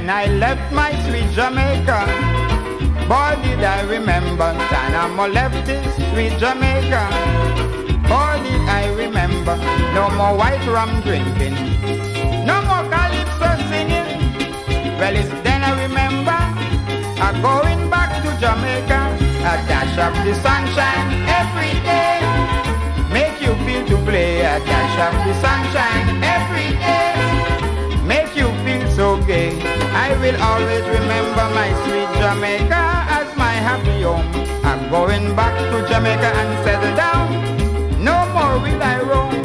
When I left my sweet Jamaica, boy did I remember Tanamo left this sweet Jamaica. Boy did I remember no more white rum drinking, no more calypso singing. Well, it's then I remember I'm going back to Jamaica. A dash of the sunshine every day, make you feel to play. A dash of the sunshine every day, make you feel so gay. I will always remember my sweet Jamaica as my happy home. I'm going back to Jamaica and settle down. No more will I roam.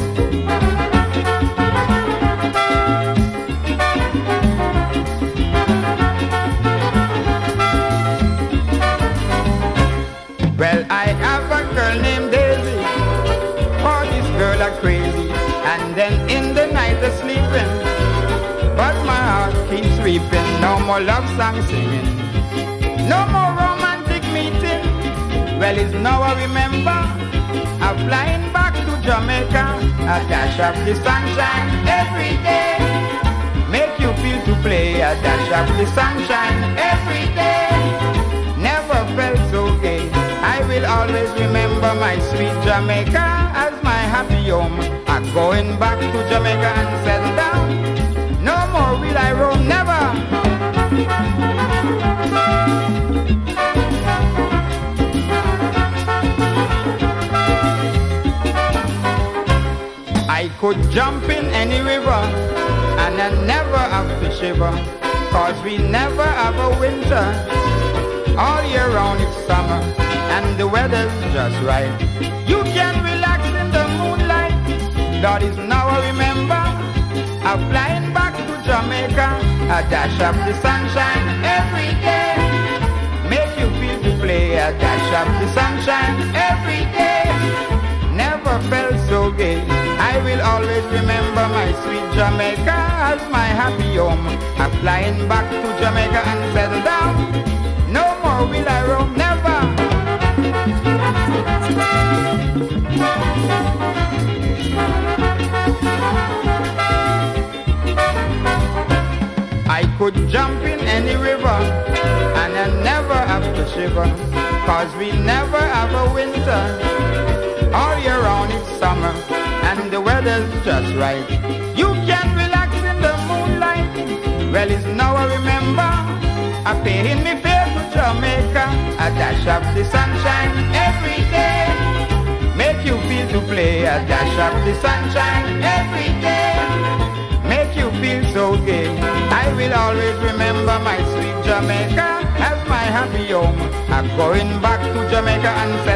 Well, I have a girl named Daisy. Oh, this girl are crazy. And then in the night they're sleeping, but my heart keeps weeping. No more love song singing, no more romantic meeting. Well, it's now I remember I'm flying back to Jamaica. A dash of the sunshine every day, make you feel to play. A dash of the sunshine every day, never felt so gay. I will always remember my sweet Jamaica as my happy home. I'm going back to Jamaica and settle down. No more will I roam, never. I could jump in any river and I never have to shiver, 'cause we never have a winter. All year round it's summer and the weather's just right. You can relax in the moonlight. That is now I remember I'm flying back to Jamaica. A dash of the sunshine every day, make you feel to play. A dash of the sunshine every day, never felt so gay. I will always remember my sweet Jamaica as my happy home. I'm flying back to Jamaica and settle down. No more will I roam, never. I could jump in any river and I never have to shiver, 'cause we never have a winter. All year round it's summer and the weather's just right. You can relax in the moonlight. Well, it's now I remember I'm paying me fare to Jamaica. A dash of the sunshine every day, make you feel to play. A dash of the sunshine every day, make you feel so gay. I will always remember my sweet Jamaica as my happy home. I'm going back to Jamaica and